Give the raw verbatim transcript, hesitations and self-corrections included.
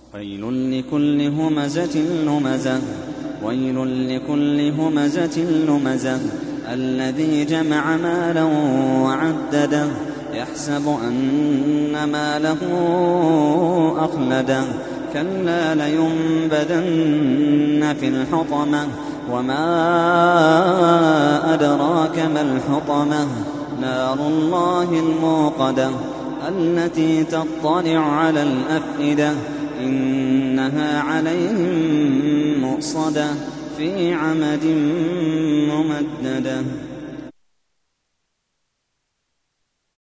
ويل لكل همزة لمزة ويل لكل همزة لمزة الذي جمع مالا وعدده يحسب أن ماله أخلده كلا لينبذن في الحطمة وما أدراك ما الحطمة نار الله الموقدة التي تطلع على الأفئدة إنها عليهم مؤصدة في عمد ممددة.